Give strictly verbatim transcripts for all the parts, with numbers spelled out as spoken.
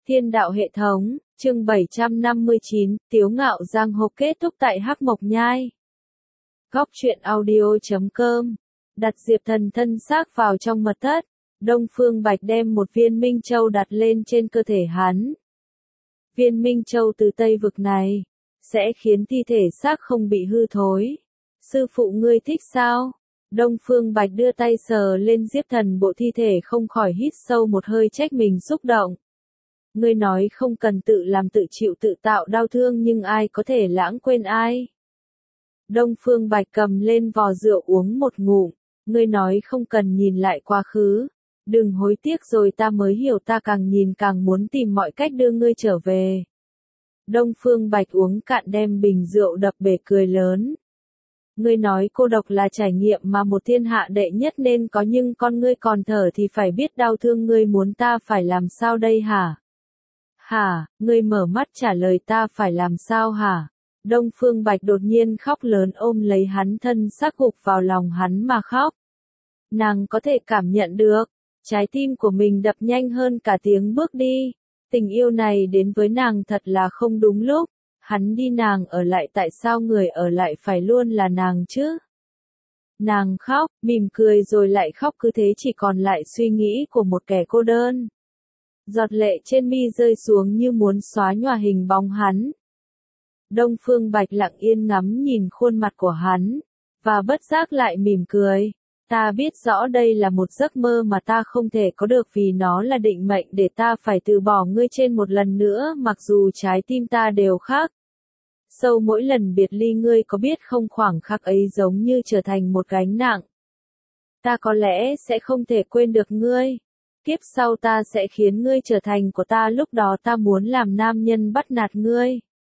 Thiên đạo hệ thống, chương bảy trăm năm mươi chín, Tiếu ngạo giang hồ kết thúc tại Hắc Mộc Nhai. Góc truyện audio chấm com. Đặt Diệp Thần thân xác vào trong mật thất, Đông Phương Bạch đem một viên Minh Châu đặt lên trên cơ thể hắn. Viên Minh Châu từ Tây vực này, sẽ khiến thi thể xác không bị hư thối. Sư phụ ngươi thích sao? Đông Phương Bạch đưa tay sờ lên Diệp Thần bộ thi thể, không khỏi hít sâu một hơi, trách mình xúc động. Ngươi nói không cần tự làm tự chịu tự tạo đau thương, nhưng ai có thể lãng quên ai? Đông Phương Bạch cầm lên vò rượu uống một ngụm. Ngươi nói không cần nhìn lại quá khứ. Đừng hối tiếc rồi ta mới hiểu, ta càng nhìn càng muốn tìm mọi cách đưa ngươi trở về. Đông Phương Bạch uống cạn đem bình rượu đập bể, cười lớn. Ngươi nói cô độc là trải nghiệm mà một thiên hạ đệ nhất nên có, nhưng con ngươi còn thở thì phải biết đau thương, ngươi muốn ta phải làm sao đây hả? Hả, ngươi mở mắt trả lời ta phải làm sao hả? Đông Phương Bạch đột nhiên khóc lớn, ôm lấy hắn, thân xác gục vào lòng hắn mà khóc. Nàng có thể cảm nhận được, trái tim của mình đập nhanh hơn cả tiếng bước đi. Tình yêu này đến với nàng thật là không đúng lúc. Hắn đi nàng ở lại, tại sao người ở lại phải luôn là nàng chứ? Nàng khóc, mỉm cười rồi lại khóc, cứ thế chỉ còn lại suy nghĩ của một kẻ cô đơn. Giọt lệ trên mi rơi xuống như muốn xóa nhòa hình bóng hắn. Đông Phương Bạch lặng yên ngắm nhìn khuôn mặt của hắn, và bất giác lại mỉm cười. Ta biết rõ đây là một giấc mơ mà ta không thể có được, vì nó là định mệnh để ta phải từ bỏ ngươi trên một lần nữa, mặc dù trái tim ta đều khác. Sâu mỗi lần biệt ly, ngươi có biết không, khoảng khắc ấy giống như trở thành một gánh nặng. Ta có lẽ sẽ không thể quên được ngươi. Kiếp sau ta sẽ khiến ngươi trở thành của ta, lúc đó ta muốn làm nam nhân bắt nạt ngươi.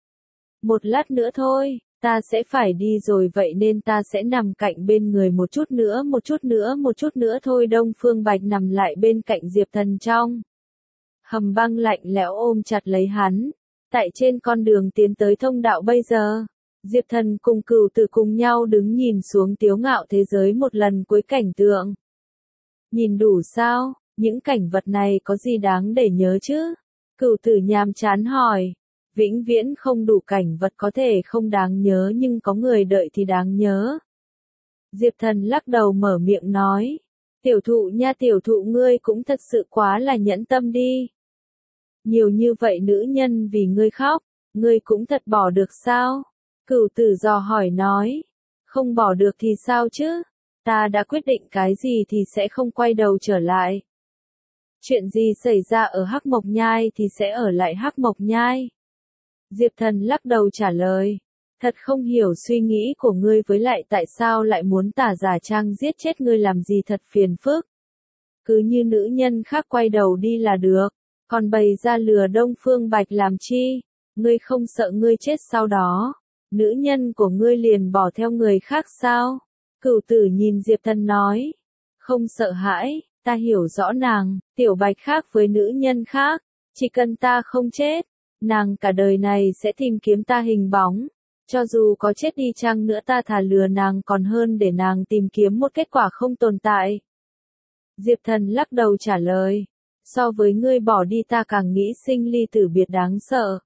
Một lát nữa thôi, ta sẽ phải đi rồi, vậy nên ta sẽ nằm cạnh bên người một chút nữa, một chút nữa, một chút nữa thôi. Đông Phương Bạch nằm lại bên cạnh Diệp Thần trong hầm băng lạnh lẽo, ôm chặt lấy hắn. Tại trên con đường tiến tới thông đạo bây giờ, Diệp Thần cùng Cửu Tử cùng nhau đứng nhìn xuống Tiếu ngạo thế giới một lần cuối cảnh tượng. Nhìn đủ sao? Những cảnh vật này có gì đáng để nhớ chứ? Cửu Tử nhàm chán hỏi. Vĩnh viễn không đủ cảnh vật có thể không đáng nhớ, nhưng có người đợi thì đáng nhớ. Diệp Thần lắc đầu mở miệng nói. Tiểu thụ nha, tiểu thụ ngươi cũng thật sự quá là nhẫn tâm đi. Nhiều như vậy nữ nhân vì ngươi khóc, ngươi cũng thật bỏ được sao? Cửu Tử dò hỏi nói. Không bỏ được thì sao chứ? Ta đã quyết định cái gì thì sẽ không quay đầu trở lại. Chuyện gì xảy ra ở Hắc Mộc Nhai thì sẽ ở lại Hắc Mộc Nhai. Diệp Thần lắc đầu trả lời. Thật không hiểu suy nghĩ của ngươi, với lại tại sao lại muốn tả giả trang giết chết ngươi làm gì, thật phiền phức. Cứ như nữ nhân khác quay đầu đi là được, còn bày ra lừa Đông Phương Bạch làm chi? Ngươi không sợ ngươi chết sau đó, nữ nhân của ngươi liền bỏ theo người khác sao? Cửu Tử nhìn Diệp Thần nói. Không sợ hãi, ta hiểu rõ nàng, Tiểu Bạch khác với nữ nhân khác, chỉ cần ta không chết, nàng cả đời này sẽ tìm kiếm ta hình bóng. Cho dù có chết đi chăng nữa, ta thà lừa nàng còn hơn để nàng tìm kiếm một kết quả không tồn tại. Diệp Thần lắc đầu trả lời. So với ngươi bỏ đi, ta càng nghĩ sinh ly tử biệt đáng sợ.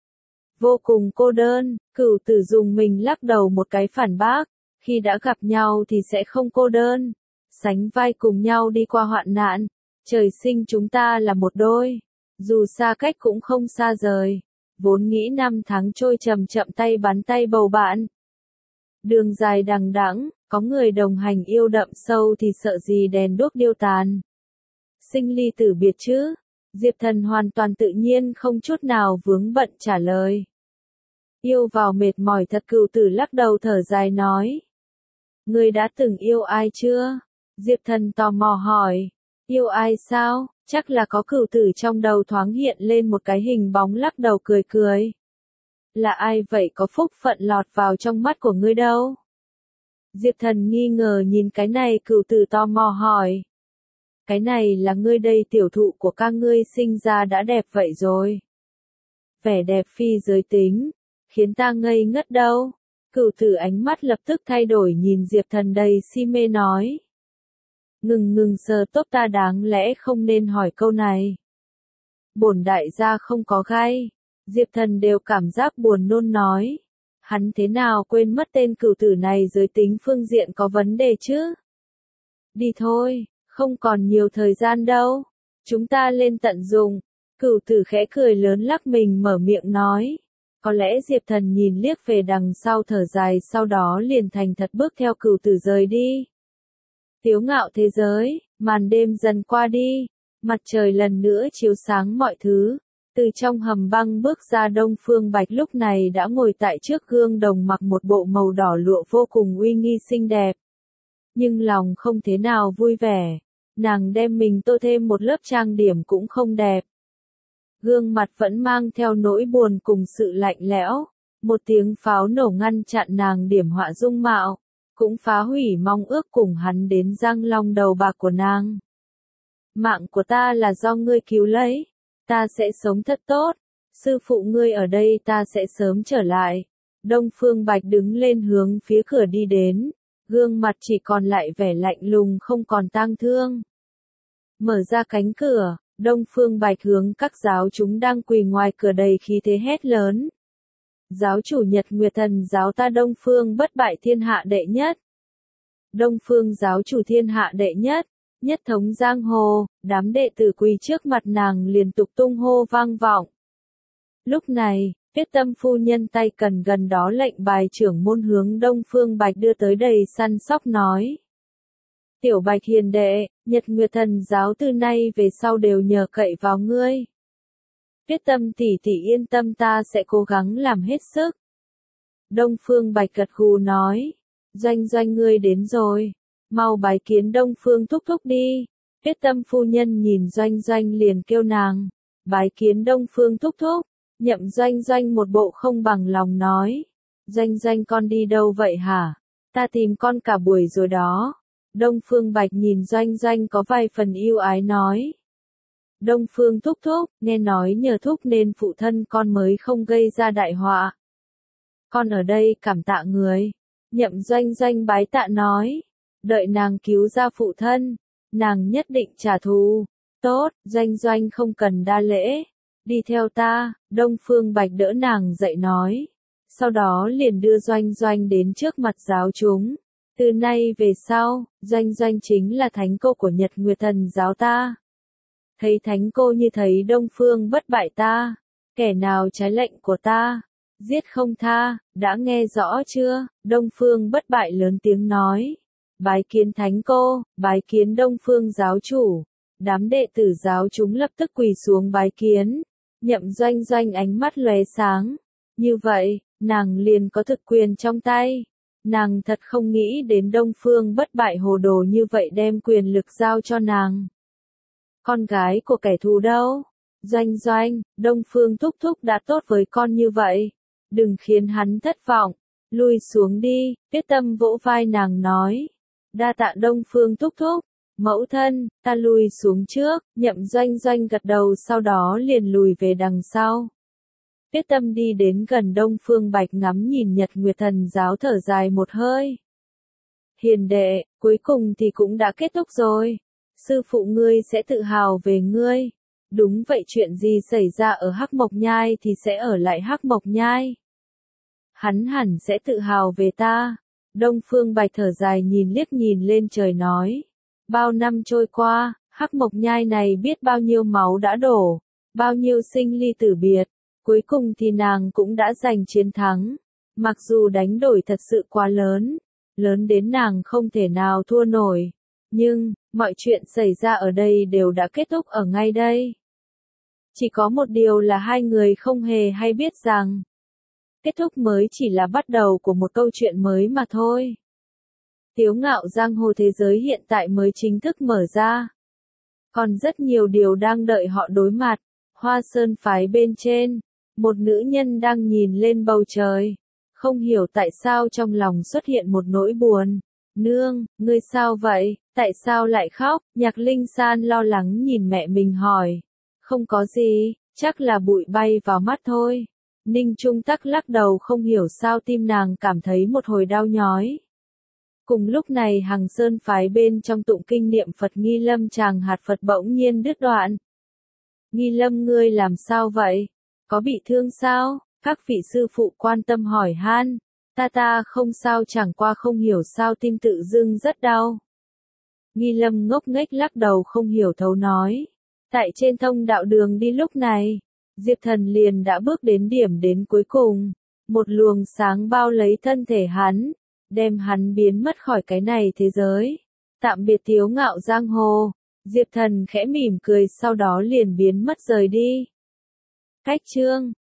Vô cùng cô đơn. Cửu Tử dùng mình lắc đầu một cái phản bác. Khi đã gặp nhau thì sẽ không cô đơn. Sánh vai cùng nhau đi qua hoạn nạn. Trời sinh chúng ta là một đôi. Dù xa cách cũng không xa rời. Vốn nghĩ năm tháng trôi chậm chậm, tay bắn tay bầu bạn. Đường dài đằng đẵng, có người đồng hành yêu đậm sâu thì sợ gì đèn đuốc điêu tàn. Sinh ly tử biệt chứ? Diệp Thần hoàn toàn tự nhiên, không chút nào vướng bận trả lời. Yêu vào mệt mỏi thật. Cửu Tử lắc đầu thở dài nói. Ngươi đã từng yêu ai chưa? Diệp Thần tò mò hỏi. Yêu ai sao? Chắc là có. Cửu Tử trong đầu thoáng hiện lên một cái hình bóng, lắc đầu cười cười. Là ai vậy, có phúc phận lọt vào trong mắt của ngươi đâu? Diệp Thần nghi ngờ nhìn cái này. Cửu Tử tò mò hỏi. Cái này là ngươi đây, tiểu thụ của các ngươi sinh ra đã đẹp vậy rồi. Vẻ đẹp phi giới tính, khiến ta ngây ngất đâu. Cửu Tử ánh mắt lập tức thay đổi, nhìn Diệp Thần đầy si mê nói. Ngừng ngừng sờ tóc ta, đáng lẽ không nên hỏi câu này. bổn đại gia không có gay. Diệp Thần đều cảm giác buồn nôn nói. Hắn thế nào quên mất tên cửu tử này giới tính phương diện có vấn đề chứ? Đi thôi, không còn nhiều thời gian đâu. Chúng ta lên tận dụng. Cửu tử khẽ cười lớn lắc mình mở miệng nói. Có lẽ Diệp Thần nhìn liếc về đằng sau thở dài, sau đó liền thành thật bước theo cửu tử rời đi. Tiếu ngạo thế giới, màn đêm dần qua đi, mặt trời lần nữa chiếu sáng mọi thứ. Từ trong hầm băng bước ra Đông Phương Bạch lúc này đã ngồi tại trước gương đồng mặc một bộ màu đỏ lụa vô cùng uy nghi xinh đẹp. Nhưng lòng không thế nào vui vẻ, nàng đem mình tô thêm một lớp trang điểm cũng không đẹp. Gương mặt vẫn mang theo nỗi buồn cùng sự lạnh lẽo, một tiếng pháo nổ ngăn chặn nàng điểm họa dung mạo, cũng phá hủy mong ước cùng hắn đến răng long đầu bạc của nàng. Mạng của ta là do ngươi cứu lấy, ta sẽ sống thật tốt, sư phụ ngươi ở đây ta sẽ sớm trở lại. Đông Phương Bạch đứng lên hướng phía cửa đi đến, gương mặt chỉ còn lại vẻ lạnh lùng không còn tang thương. Mở ra cánh cửa, Đông Phương Bạch hướng các giáo chúng đang quỳ ngoài cửa đầy khí thế hét lớn. Giáo chủ Nhật Nguyệt Thần giáo ta Đông Phương bất bại thiên hạ đệ nhất. Đông Phương giáo chủ thiên hạ đệ nhất, nhất thống giang hồ, đám đệ tử quỳ trước mặt nàng liên tục tung hô vang vọng. Lúc này, Tuyết Tâm phu nhân tay cần gần đó lệnh bài trưởng môn hướng Đông Phương Bạch đưa tới đầy săn sóc nói. Tiểu Bạch hiền đệ, Nhật Nguyệt Thần giáo từ nay về sau đều nhờ cậy vào ngươi. Tuyết Tâm tỷ tỷ yên tâm, ta sẽ cố gắng làm hết sức. Đông Phương Bạch gật gù nói. Doanh doanh ngươi đến rồi. Mau bái kiến Đông Phương thúc thúc đi. Tuyết Tâm phu nhân nhìn Doanh doanh liền kêu nàng. Bái kiến Đông Phương thúc thúc. Nhậm Doanh doanh một bộ không bằng lòng nói. Doanh doanh con đi đâu vậy hả? Ta tìm con cả buổi rồi đó. Đông Phương Bạch nhìn Doanh doanh có vài phần yêu ái nói. Đông Phương thúc thúc, nghe nói nhờ thúc nên phụ thân con mới không gây ra đại họa. Con ở đây cảm tạ người. Nhậm Doanh doanh bái tạ nói. Đợi nàng cứu ra phụ thân, nàng nhất định trả thù. Tốt, Doanh doanh không cần đa lễ. Đi theo ta, Đông Phương Bạch đỡ nàng dậy nói. Sau đó liền đưa Doanh doanh đến trước mặt giáo chúng. Từ nay về sau, Doanh doanh chính là thánh cô của Nhật Nguyệt Thần giáo ta. Thấy thánh cô như thấy Đông Phương bất bại ta. Kẻ nào trái lệnh của ta, giết không tha, đã nghe rõ chưa? Đông Phương bất bại lớn tiếng nói. Bái kiến thánh cô, bái kiến Đông Phương giáo chủ. Đám đệ tử giáo chúng lập tức quỳ xuống bái kiến. Nhậm Doanh doanh ánh mắt lóe sáng. Như vậy, nàng liền có thực quyền trong tay. Nàng thật không nghĩ đến Đông Phương bất bại hồ đồ như vậy đem quyền lực giao cho nàng. Con gái của kẻ thù đâu? Doanh doanh, Đông Phương thúc thúc đã tốt với con như vậy. Đừng khiến hắn thất vọng. Lui xuống đi, Tuyết Tâm vỗ vai nàng nói. Đa tạ Đông Phương thúc thúc. Mẫu thân, ta lùi xuống trước. Nhậm Doanh doanh gật đầu, sau đó liền lùi về đằng sau. Tuyết Tâm đi đến gần Đông Phương Bạch ngắm nhìn Nhật Nguyệt Thần giáo thở dài một hơi. Hiền đệ, cuối cùng thì cũng đã kết thúc rồi. Sư phụ ngươi sẽ tự hào về ngươi. Đúng vậy, chuyện gì xảy ra ở Hắc Mộc Nhai thì sẽ ở lại Hắc Mộc Nhai. Hắn hẳn sẽ tự hào về ta. Đông Phương Bạch thở dài nhìn liếc nhìn lên trời nói. Bao năm trôi qua, Hắc Mộc Nhai này biết bao nhiêu máu đã đổ, bao nhiêu sinh ly tử biệt. Cuối cùng thì nàng cũng đã giành chiến thắng. Mặc dù đánh đổi thật sự quá lớn, lớn đến nàng không thể nào thua nổi. Nhưng, mọi chuyện xảy ra ở đây đều đã kết thúc ở ngay đây. Chỉ có một điều là hai người không hề hay biết rằng, kết thúc mới chỉ là bắt đầu của một câu chuyện mới mà thôi. Tiếu ngạo giang hồ thế giới hiện tại mới chính thức mở ra. Còn rất nhiều điều đang đợi họ đối mặt. Hoa Sơn phái bên trên, một nữ nhân đang nhìn lên bầu trời. Không hiểu tại sao trong lòng xuất hiện một nỗi buồn. Nương, ngươi sao vậy? Tại sao lại khóc? Nhạc Linh San lo lắng nhìn mẹ mình hỏi. Không có gì, chắc là bụi bay vào mắt thôi. Ninh Trung Tắc lắc đầu, không hiểu sao tim nàng cảm thấy một hồi đau nhói. Cùng lúc này Hằng Sơn phái bên trong tụng kinh niệm Phật nghi lâm tràng hạt Phật bỗng nhiên đứt đoạn. Nghi Lâm ngươi làm sao vậy? Có bị thương sao? Các vị sư phụ quan tâm hỏi han. Ta ta không sao, chẳng qua không hiểu sao tim tự dưng rất đau. Nghi Lâm ngốc nghếch lắc đầu không hiểu thấu nói. Tại trên thông đạo đường đi lúc này, Diệp Thần liền đã bước đến điểm đến cuối cùng. Một luồng sáng bao lấy thân thể hắn, đem hắn biến mất khỏi cái này thế giới. Tạm biệt Tiếu Ngạo giang hồ. Diệp Thần khẽ mỉm cười sau đó liền biến mất rời đi. Cách chương